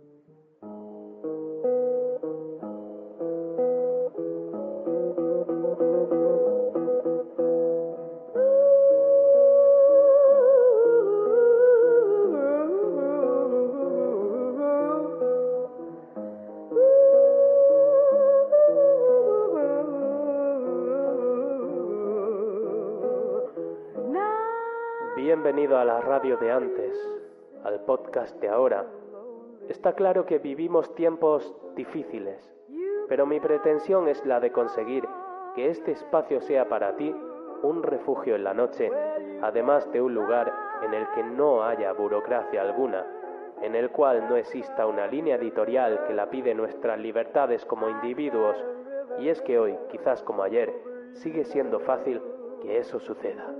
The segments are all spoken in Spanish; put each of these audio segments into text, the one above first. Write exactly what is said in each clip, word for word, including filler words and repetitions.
Bienvenido a la radio de antes, al podcast de ahora. Está claro que vivimos tiempos difíciles, pero mi pretensión es la de conseguir que este espacio sea para ti un refugio en la noche, además de un lugar en el que no haya burocracia alguna, en el cual no exista una línea editorial que lapide nuestras libertades como individuos, y es que hoy, quizás como ayer, sigue siendo fácil que eso suceda.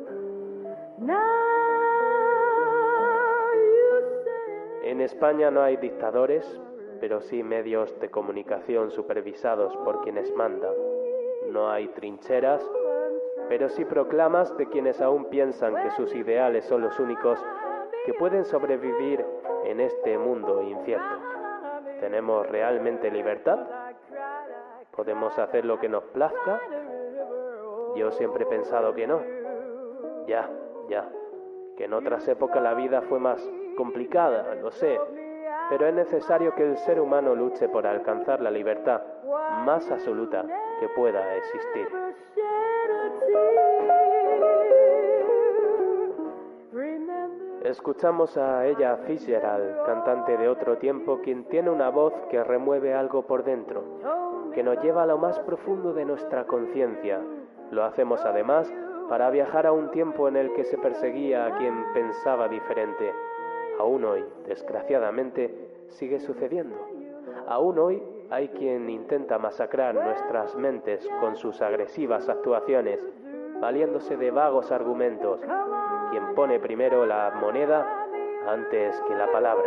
En España no hay dictadores, pero sí medios de comunicación supervisados por quienes mandan. No hay trincheras, pero sí proclamas de quienes aún piensan que sus ideales son los únicos que pueden sobrevivir en este mundo incierto. ¿Tenemos realmente libertad? ¿Podemos hacer lo que nos plazca? Yo siempre he pensado que no. Ya, ya, que en otras épocas la vida fue más complicada, lo sé, pero es necesario que el ser humano luche por alcanzar la libertad más absoluta que pueda existir. Escuchamos a Ella Fitzgerald, cantante de otro tiempo, quien tiene una voz que remueve algo por dentro, que nos lleva a lo más profundo de nuestra conciencia. Lo hacemos además para viajar a un tiempo en el que se perseguía a quien pensaba diferente. Aún hoy, desgraciadamente, sigue sucediendo. Aún hoy hay quien intenta masacrar nuestras mentes con sus agresivas actuaciones, valiéndose de vagos argumentos, quien pone primero la moneda antes que la palabra.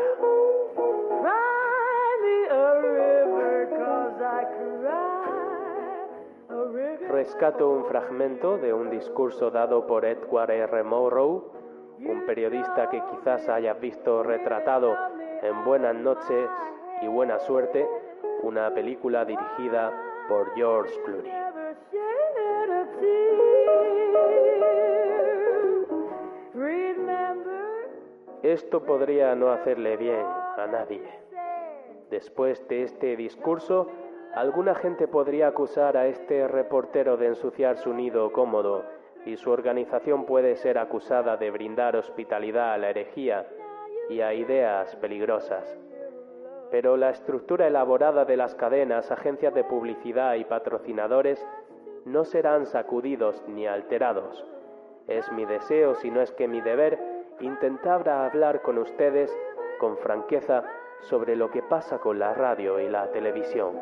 Rescato un fragmento de un discurso dado por Edward R. Murrow, un periodista que quizás hayas visto retratado en Buenas noches y buena suerte, una película dirigida por George Clooney. Esto podría no hacerle bien a nadie. Después de este discurso, alguna gente podría acusar a este reportero de ensuciar su nido cómodo, y su organización puede ser acusada de brindar hospitalidad a la herejía y a ideas peligrosas. Pero la estructura elaborada de las cadenas, agencias de publicidad y patrocinadores no serán sacudidos ni alterados. Es mi deseo, si no es que mi deber, intentar hablar con ustedes con franqueza sobre lo que pasa con la radio y la televisión.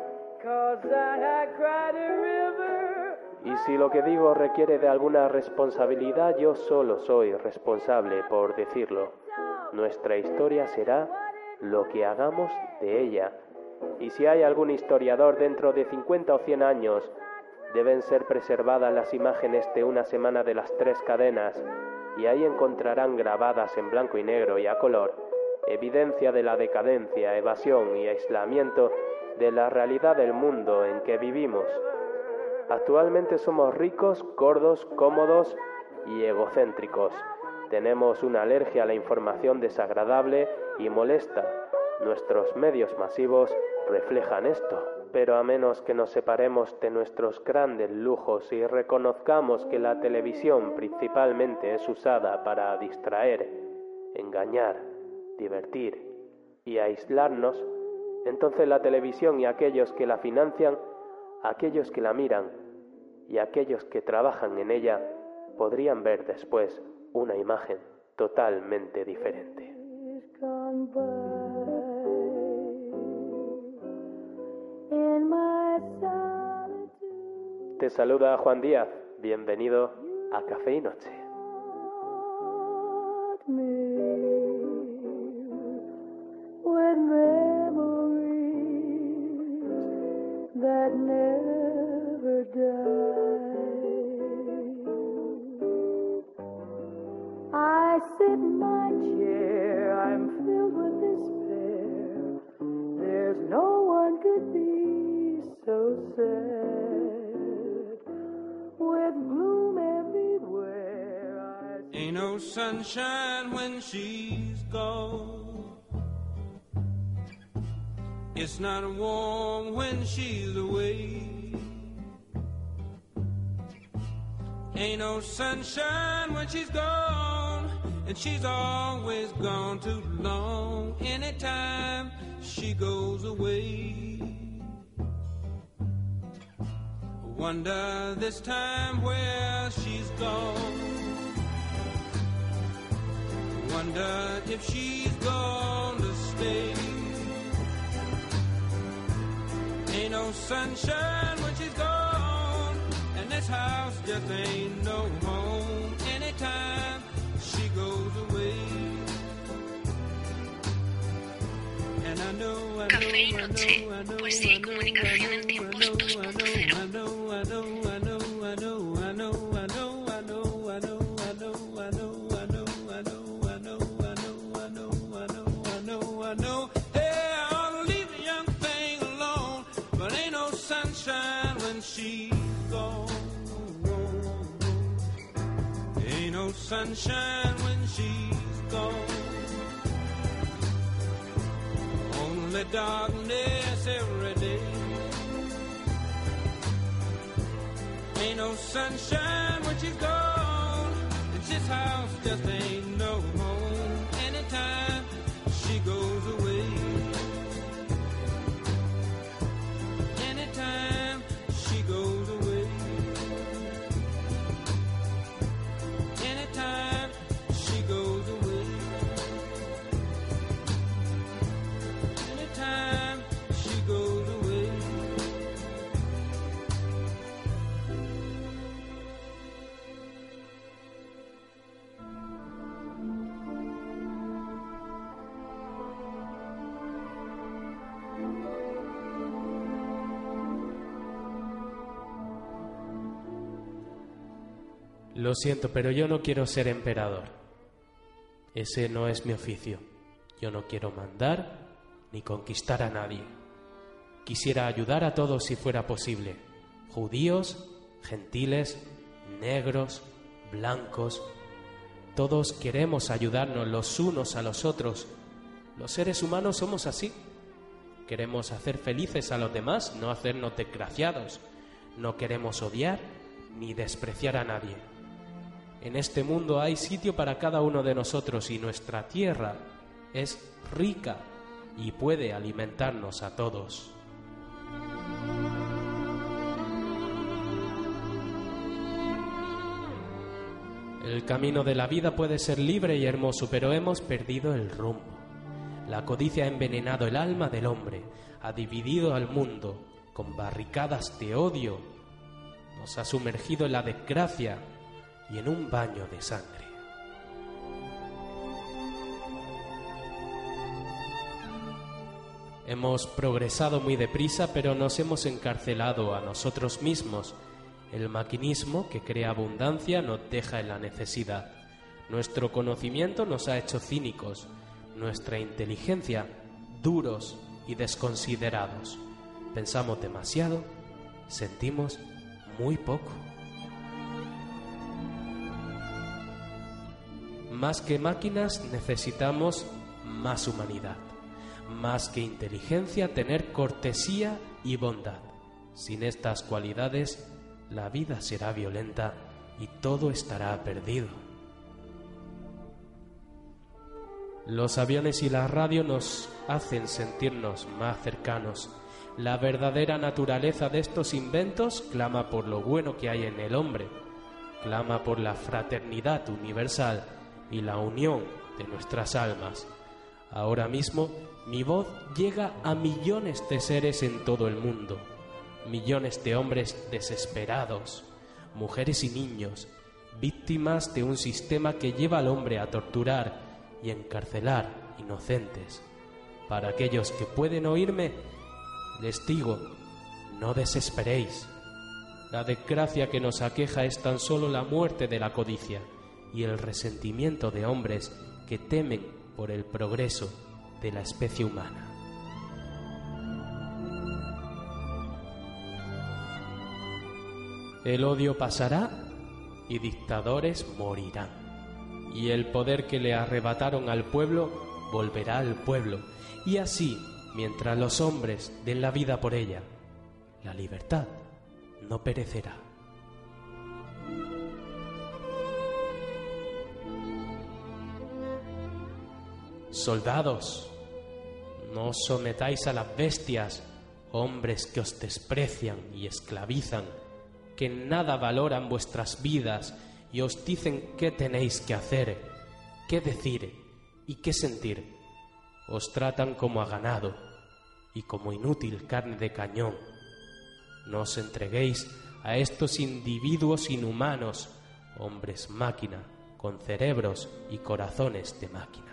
Y si lo que digo requiere de alguna responsabilidad, yo solo soy responsable por decirlo. Nuestra historia será lo que hagamos de ella. Y si hay algún historiador dentro de cincuenta o cien años, deben ser preservadas las imágenes de una semana de las tres cadenas, y ahí encontrarán grabadas en blanco y negro y a color evidencia de la decadencia, evasión y aislamiento de la realidad del mundo en que vivimos. Actualmente somos ricos, gordos, cómodos y egocéntricos. Tenemos una alergia a la información desagradable y molesta. Nuestros medios masivos reflejan esto. Pero a menos que nos separemos de nuestros grandes lujos y reconozcamos que la televisión principalmente es usada para distraer, engañar, divertir y aislarnos, entonces la televisión y aquellos que la financian, aquellos que la miran y aquellos que trabajan en ella podrían ver después una imagen totalmente diferente. Te saluda Juan Díaz, bienvenido a Café y Noche. sunshine when she's gone. It's not warm when she's away. Ain't no sunshine when she's gone, and she's always gone too long. Anytime she goes away, wonder this time where she's gone. Wonder if she's gonna stay. Ain't no sunshine when she's gone, and this house just ain't no home. Anytime she goes away. And I know, I know, Café y I know, Noche, I know, poesía y I know, comunicación I en know, tiempos I know, dos punto cero. I know, I know, I know, I know, I know, I know, I know, I know, I know, I know, I know, I know, I know, I know, I know, I know, I know. Hey, I ought to leave the young thing alone, but ain't no sunshine when she's gone. Ain't no sunshine when she's gone. Only darkness every day. Ain't no sunshine when she's gone, and this house just ain't no home. Anytime she goes away. Anytime she goes away. Anytime she goes away. Anytime she goes away. Lo siento, pero yo no quiero ser emperador. Ese no es mi oficio. Yo no quiero mandar ni conquistar a nadie. Quisiera ayudar a todos si fuera posible. Judíos, gentiles, negros, blancos. Todos queremos ayudarnos los unos a los otros. Los seres humanos somos así. Queremos hacer felices a los demás, no hacernos desgraciados. No queremos odiar ni despreciar a nadie. En este mundo hay sitio para cada uno de nosotros y nuestra tierra es rica y puede alimentarnos a todos. El camino de la vida puede ser libre y hermoso, pero hemos perdido el rumbo. La codicia ha envenenado el alma del hombre, ha dividido al mundo con barricadas de odio, nos ha sumergido en la desgracia y en un baño de sangre. Hemos progresado muy deprisa, pero nos hemos encarcelado a nosotros mismos. El maquinismo que crea abundancia nos deja en la necesidad. Nuestro conocimiento nos ha hecho cínicos, nuestra inteligencia duros y desconsiderados. Pensamos demasiado, sentimos muy poco. Más que máquinas necesitamos más humanidad. Más que inteligencia, tener cortesía y bondad. Sin estas cualidades, la vida será violenta y todo estará perdido. Los aviones y la radio nos hacen sentirnos más cercanos. La verdadera naturaleza de estos inventos clama por lo bueno que hay en el hombre, clama por la fraternidad universal y la unión de nuestras almas. Ahora mismo mi voz llega a millones de seres en todo el mundo, millones de hombres desesperados, mujeres y niños, víctimas de un sistema que lleva al hombre a torturar y encarcelar inocentes. Para aquellos que pueden oírme, les digo, no desesperéis. La desgracia que nos aqueja es tan solo la muerte de la codicia y el resentimiento de hombres que temen por el progreso de la especie humana. El odio pasará y dictadores morirán, y el poder que le arrebataron al pueblo volverá al pueblo, y así, mientras los hombres den la vida por ella, la libertad no perecerá. Soldados, no os sometáis a las bestias, hombres que os desprecian y esclavizan, que en nada valoran vuestras vidas y os dicen qué tenéis que hacer, qué decir y qué sentir. Os tratan como a ganado y como inútil carne de cañón. No os entreguéis a estos individuos inhumanos, hombres máquina, con cerebros y corazones de máquina.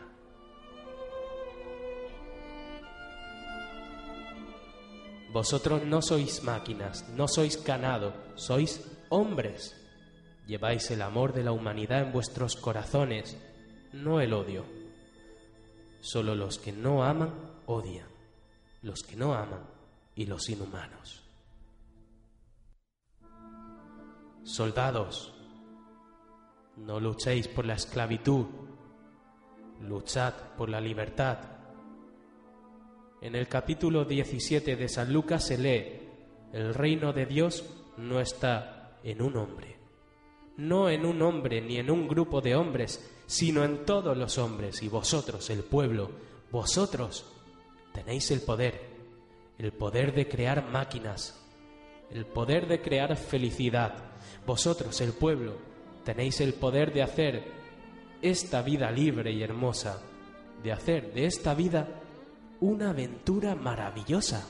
Vosotros no sois máquinas, no sois ganado, sois hombres. Lleváis el amor de la humanidad en vuestros corazones, no el odio. Solo los que no aman, odian. Los que no aman y los inhumanos. Soldados, no luchéis por la esclavitud, luchad por la libertad. En el capítulo diecisiete de San Lucas se lee: el reino de Dios no está en un hombre, no en un hombre ni en un grupo de hombres, sino en todos los hombres, y vosotros, el pueblo, vosotros tenéis el poder, el poder de crear máquinas, el poder de crear felicidad. Vosotros, el pueblo, tenéis el poder de hacer esta vida libre y hermosa, de hacer de esta vida una aventura maravillosa.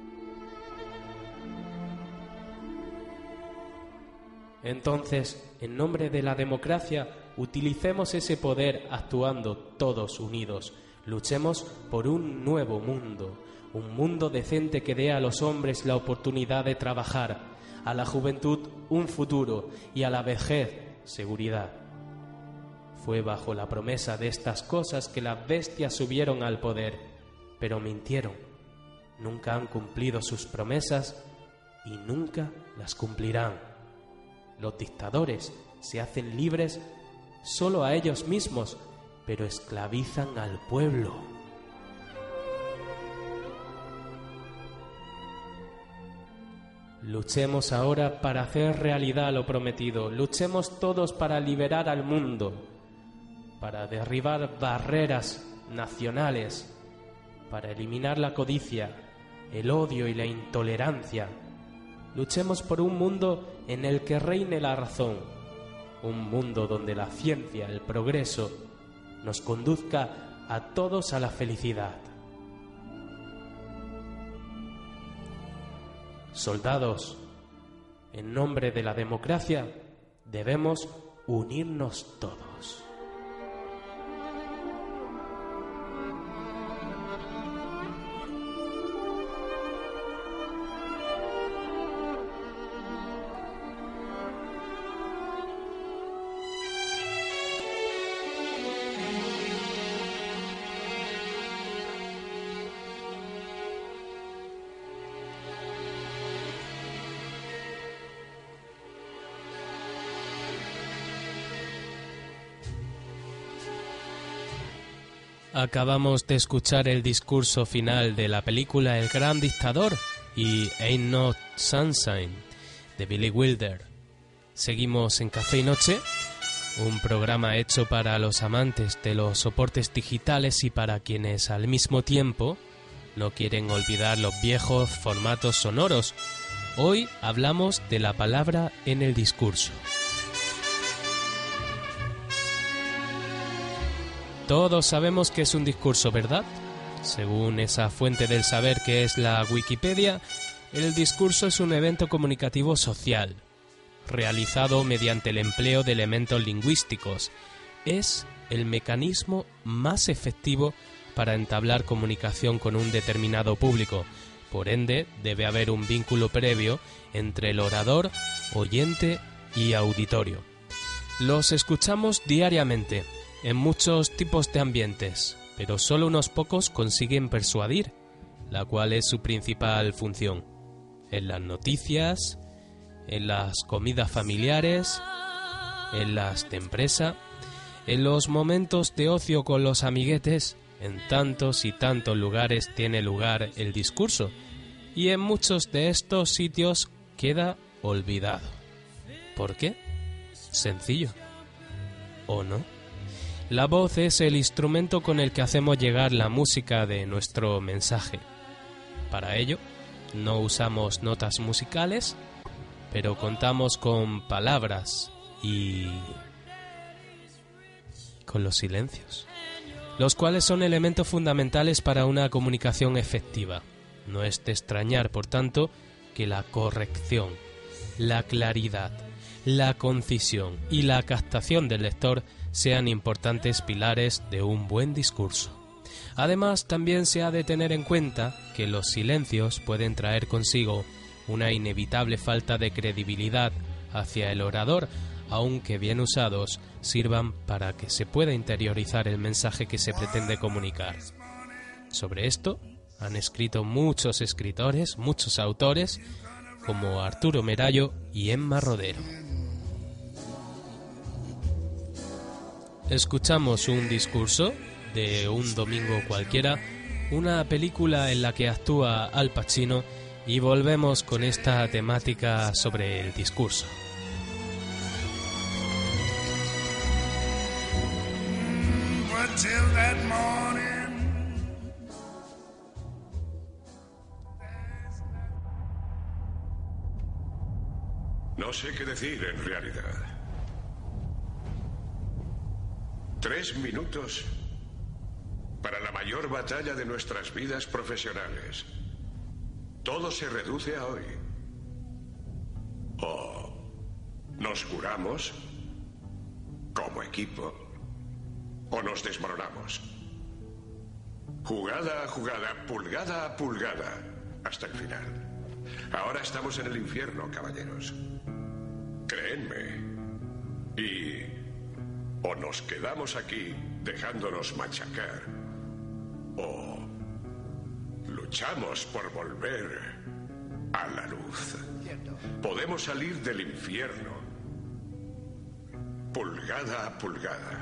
Entonces, en nombre de la democracia, utilicemos ese poder actuando todos unidos. Luchemos por un nuevo mundo, un mundo decente que dé a los hombres la oportunidad de trabajar, a la juventud un futuro y a la vejez seguridad. Fue bajo la promesa de estas cosas que las bestias subieron al poder, pero mintieron, nunca han cumplido sus promesas y nunca las cumplirán. Los dictadores se hacen libres solo a ellos mismos, pero esclavizan al pueblo. Luchemos ahora para hacer realidad lo prometido. Luchemos todos para liberar al mundo, para derribar barreras nacionales, para eliminar la codicia, el odio y la intolerancia. Luchemos por un mundo en el que reine la razón, un mundo donde la ciencia, el progreso, nos conduzca a todos a la felicidad. Soldados, en nombre de la democracia, debemos unirnos todos. Acabamos de escuchar el discurso final de la película El Gran Dictador y Ain't No Sunshine de Billy Wilder. Seguimos en Café y Noche, un programa hecho para los amantes de los soportes digitales y para quienes al mismo tiempo no quieren olvidar los viejos formatos sonoros. Hoy hablamos de la palabra en el discurso. Todos sabemos que es un discurso, ¿verdad? Según esa fuente del saber que es la Wikipedia, el discurso es un evento comunicativo social, realizado mediante el empleo de elementos lingüísticos. Es el mecanismo más efectivo para entablar comunicación con un determinado público. Por ende, debe haber un vínculo previo entre el orador, oyente y auditorio. Los escuchamos diariamente, en muchos tipos de ambientes, pero solo unos pocos consiguen persuadir, la cual es su principal función. En las noticias, en las comidas familiares, en las de empresa. En los momentos de ocio con los amiguetes, en tantos y tantos lugares tiene lugar el discurso, y en muchos de estos sitios queda olvidado. ¿Por qué? Sencillo. ¿O no? La voz es el instrumento con el que hacemos llegar la música de nuestro mensaje. Para ello, no usamos notas musicales, pero contamos con palabras y con los silencios, los cuales son elementos fundamentales para una comunicación efectiva. No es de extrañar, por tanto, que la corrección, la claridad, la concisión y la captación del lector sean importantes pilares de un buen discurso. Además, también se ha de tener en cuenta que los silencios pueden traer consigo una inevitable falta de credibilidad hacia el orador, aunque bien usados sirvan para que se pueda interiorizar el mensaje que se pretende comunicar. Sobre esto han escrito muchos escritores, muchos autores, como Arturo Merallo y Emma Rodero. Escuchamos un discurso de un domingo cualquiera, una película en la que actúa Al Pacino, y volvemos con esta temática sobre el discurso. No sé qué decir en realidad. Tres minutos para la mayor batalla de nuestras vidas profesionales. Todo se reduce a hoy. O nos curamos como equipo o nos desmoronamos. Jugada a jugada, pulgada a pulgada, hasta el final. Ahora estamos en el infierno, caballeros. Créenme. Y o nos quedamos aquí dejándonos machacar, o luchamos por volver a la luz. Podemos salir del infierno pulgada a pulgada.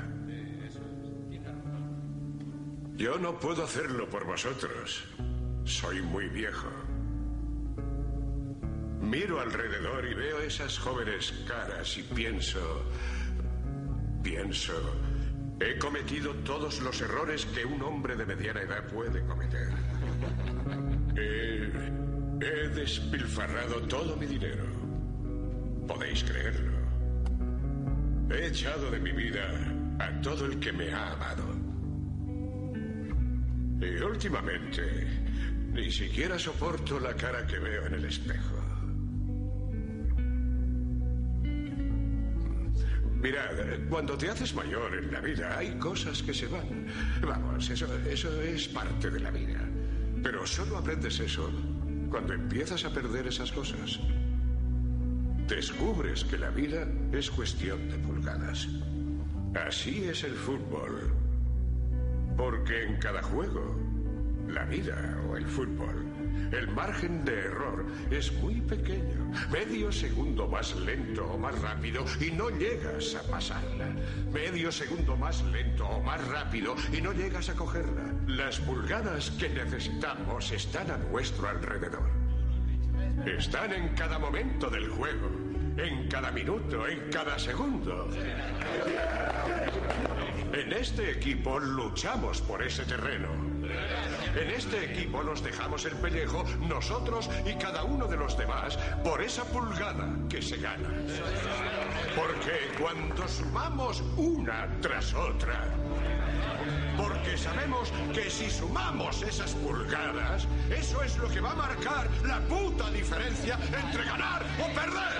Yo no puedo hacerlo por vosotros. Soy muy viejo. Miro alrededor y veo esas jóvenes caras y pienso... Pienso... He cometido todos los errores que un hombre de mediana edad puede cometer. He, he despilfarrado todo mi dinero. Podéis creerlo. He echado de mi vida a todo el que me ha amado. Y últimamente, ni siquiera soporto la cara que veo en el espejo. Mirad, cuando te haces mayor en la vida hay cosas que se van. Vamos, eso, eso es parte de la vida. Pero solo aprendes eso cuando empiezas a perder esas cosas. Descubres que la vida es cuestión de pulgadas. Así es el fútbol. Porque en cada juego, la vida o el fútbol, el margen de error es muy pequeño. Medio segundo más lento o más rápido y no llegas a pasarla. Medio segundo más lento o más rápido y no llegas a cogerla. Las pulgadas que necesitamos están a nuestro alrededor. Están en cada momento del juego, en cada minuto, en cada segundo. En este equipo luchamos por ese terreno. En este equipo nos dejamos el pellejo, nosotros y cada uno de los demás, por esa pulgada que se gana. Porque cuando sumamos una tras otra, porque sabemos que si sumamos esas pulgadas, eso es lo que va a marcar la puta diferencia entre ganar o perder.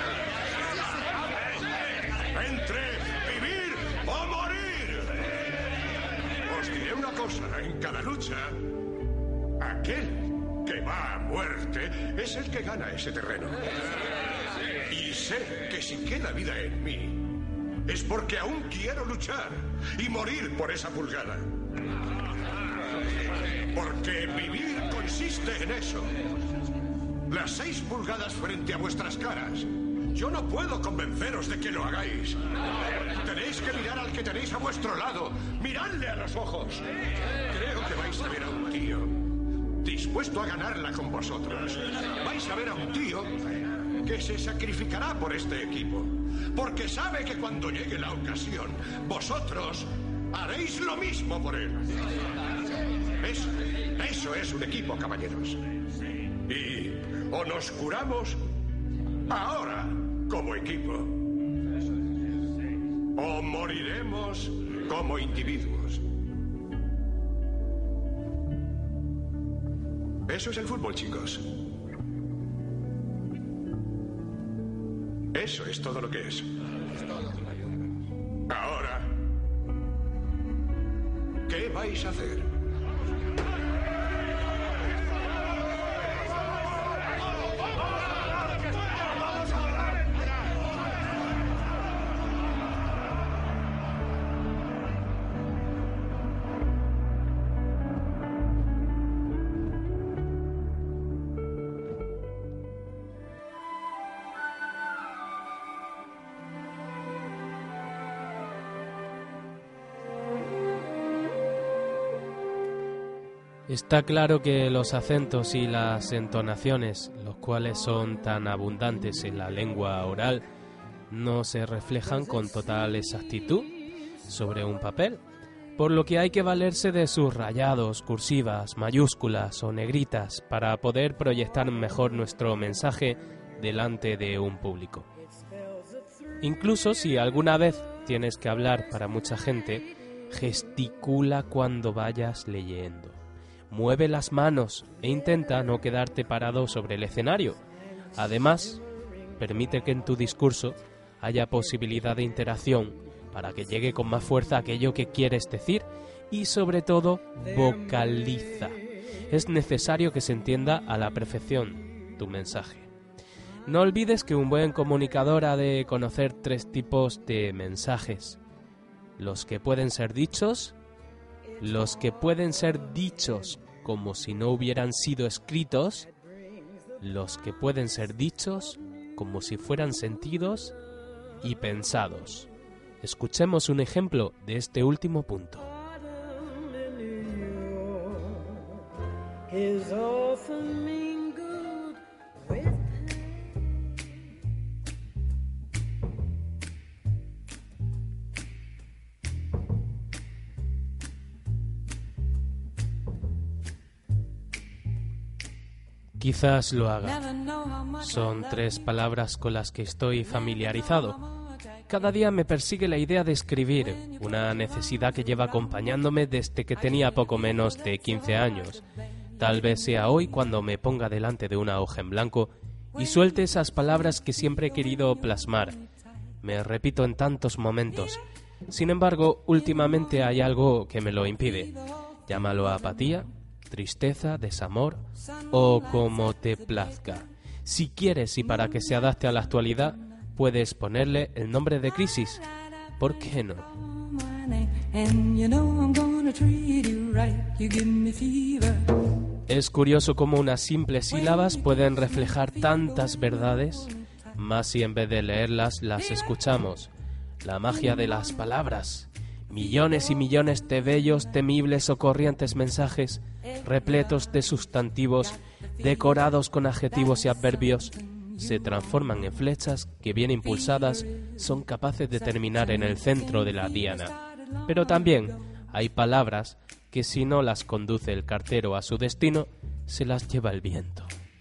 Entre vivir o morir. Os diré una cosa, en cada lucha, aquel que va a muerte es el que gana ese terreno. Y sé que si queda vida en mí, es porque aún quiero luchar y morir por esa pulgada. Porque vivir consiste en eso. Las seis pulgadas frente a vuestras caras Yo no puedo convenceros de que lo hagáis. Tenéis que mirar al que tenéis a vuestro lado. Miradle a los ojos. Creo que vais a ver a un tío dispuesto a ganarla con vosotros. Vais a ver a un tío que se sacrificará por este equipo. Porque sabe que cuando llegue la ocasión, vosotros haréis lo mismo por él. Eso, eso es un equipo, caballeros. Y o nos curamos ahora como equipo, o moriremos como individuos. Eso es el fútbol, chicos. Eso es todo lo que es. Ahora, ¿qué vais a hacer? Está claro que los acentos y las entonaciones, los cuales son tan abundantes en la lengua oral, no se reflejan con total exactitud sobre un papel, por lo que hay que valerse de subrayados, cursivas, mayúsculas o negritas para poder proyectar mejor nuestro mensaje delante de un público. Incluso si alguna vez tienes que hablar para mucha gente, gesticula cuando vayas leyendo. Mueve las manos e intenta no quedarte parado sobre el escenario. Además, permite que en tu discurso haya posibilidad de interacción para que llegue con más fuerza aquello que quieres decir y, sobre todo, vocaliza. Es necesario que se entienda a la perfección tu mensaje. No olvides que un buen comunicador ha de conocer tres tipos de mensajes: los que pueden ser dichos, los que pueden ser dichos como si no hubieran sido escritos, los que pueden ser dichos como si fueran sentidos y pensados. Escuchemos un ejemplo de este último punto. Quizás lo haga. Son tres palabras con las que estoy familiarizado. Cada día me persigue la idea de escribir, una necesidad que lleva acompañándome desde que tenía poco menos de quince años. Tal vez sea hoy cuando me ponga delante de una hoja en blanco y suelte esas palabras que siempre he querido plasmar. Me repito en tantos momentos. Sin embargo, últimamente hay algo que me lo impide. Llámalo apatía, tristeza, desamor o como te plazca. Si quieres y para que se adapte a la actualidad, puedes ponerle el nombre de crisis. ¿Por qué no? Es curioso cómo unas simples sílabas pueden reflejar tantas verdades, más si en vez de leerlas las escuchamos. La magia de las palabras. Millones y millones de bellos, temibles o corrientes mensajes, repletos de sustantivos, decorados con adjetivos y adverbios, se transforman en flechas que, bien impulsadas, son capaces de terminar en el centro de la diana. Pero también hay palabras que, si no las conduce el cartero a su destino, se las lleva el viento.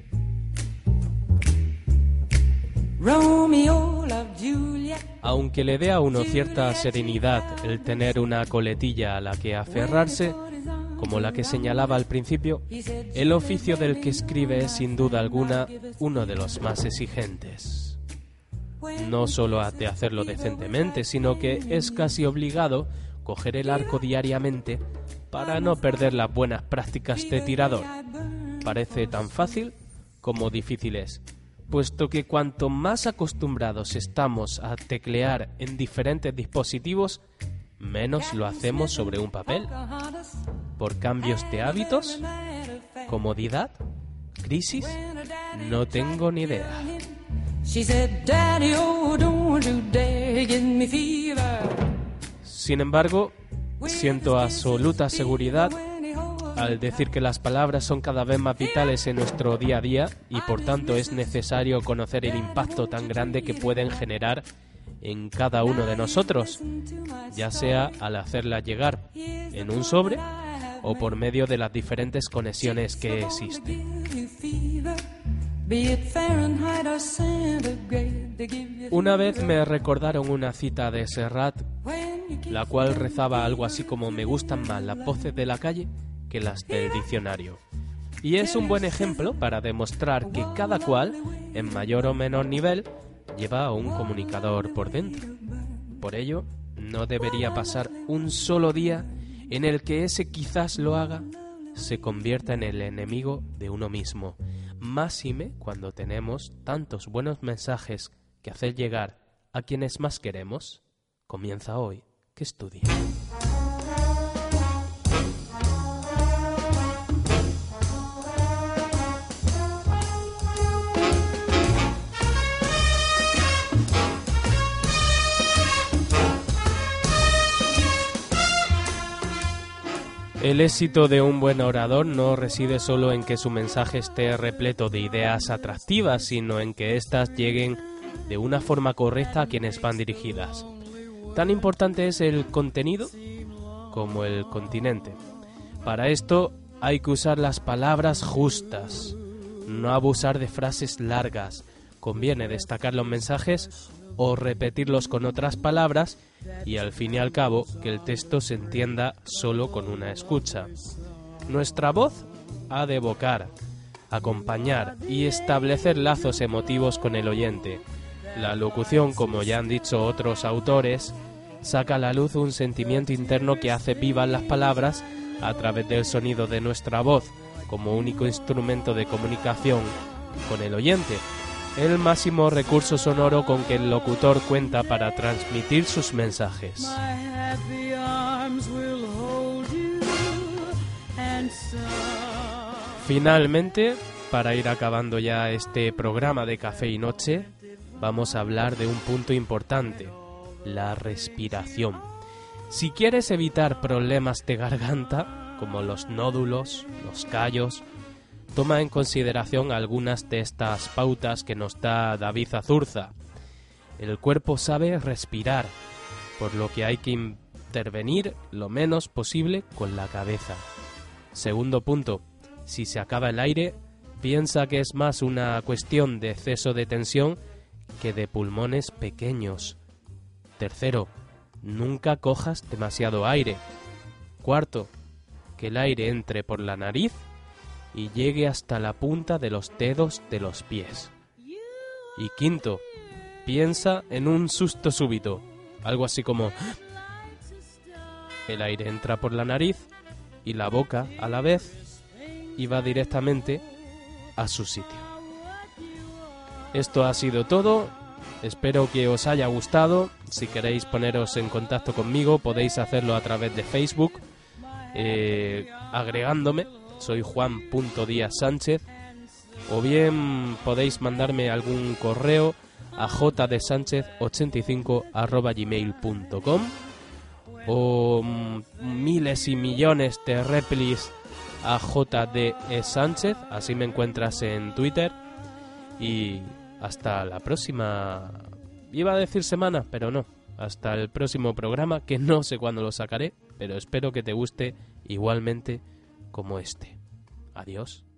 Aunque le dé a uno cierta serenidad el tener una coletilla a la que aferrarse, como la que señalaba al principio, el oficio del que escribe es sin duda alguna uno de los más exigentes. No solo ha de hacerlo decentemente, sino que es casi obligado coger el arco diariamente para no perder las buenas prácticas de tirador. Parece tan fácil como difícil es, puesto que cuanto más acostumbrados estamos a teclear en diferentes dispositivos, menos lo hacemos sobre un papel. ¿Por cambios de hábitos? ¿Comodidad? ¿Crisis? No tengo ni idea. Sin embargo, siento absoluta seguridad al decir que las palabras son cada vez más vitales en nuestro día a día y por tanto es necesario conocer el impacto tan grande que pueden generar en cada uno de nosotros, ya sea al hacerlas llegar en un sobre o por medio de las diferentes conexiones que existen. Una vez me recordaron una cita de Serrat, la cual rezaba algo así como: me gustan más las voces de la calle que las del diccionario. Y es un buen ejemplo para demostrar que cada cual, en mayor o menor nivel, lleva un comunicador por dentro. Por ello, no debería pasar un solo día en el que ese quizás lo haga se convierta en el enemigo de uno mismo. Máxime cuando tenemos tantos buenos mensajes que hacer llegar a quienes más queremos. Comienza hoy que estudie. El éxito de un buen orador no reside solo en que su mensaje esté repleto de ideas atractivas, sino en que éstas lleguen de una forma correcta a quienes van dirigidas. Tan importante es el contenido como el continente. Para esto hay que usar las palabras justas, no abusar de frases largas. Conviene destacar los mensajes o repetirlos con otras palabras y al fin y al cabo que el texto se entienda solo con una escucha. Nuestra voz ha de evocar, acompañar y establecer lazos emotivos con el oyente. La locución, como ya han dicho otros autores, saca a la luz un sentimiento interno que hace vivas las palabras a través del sonido de nuestra voz como único instrumento de comunicación con el oyente. El máximo recurso sonoro con que el locutor cuenta para transmitir sus mensajes. Finalmente, para ir acabando ya este programa de Café y Noche, vamos a hablar de un punto importante, la respiración. Si quieres evitar problemas de garganta, como los nódulos, los callos, toma en consideración algunas de estas pautas que nos da David Azurza. El cuerpo sabe respirar, por lo que hay que intervenir lo menos posible con la cabeza. Segundo punto, si se acaba el aire, piensa que es más una cuestión de exceso de tensión que de pulmones pequeños. Tercero, nunca cojas demasiado aire. Cuarto, que el aire entre por la nariz y llegue hasta la punta de los dedos de los pies. Y quinto, piensa en un susto súbito, algo así como: el aire entra por la nariz y la boca a la vez y va directamente a su sitio. Esto ha sido todo, espero que os haya gustado. Si queréis poneros en contacto conmigo podéis hacerlo a través de Facebook, eh, agregándome. Soy Juan punto Díaz Sánchez, o bien podéis mandarme algún correo a j d sánchez ochenta y cinco arroba gmail punto com o mm, miles y millones de replis a j d e sánchez, así me encuentras en Twitter. Y hasta la próxima, iba a decir semana, pero no, hasta el próximo programa, que no sé cuándo lo sacaré, pero espero que te guste igualmente como este. Adiós.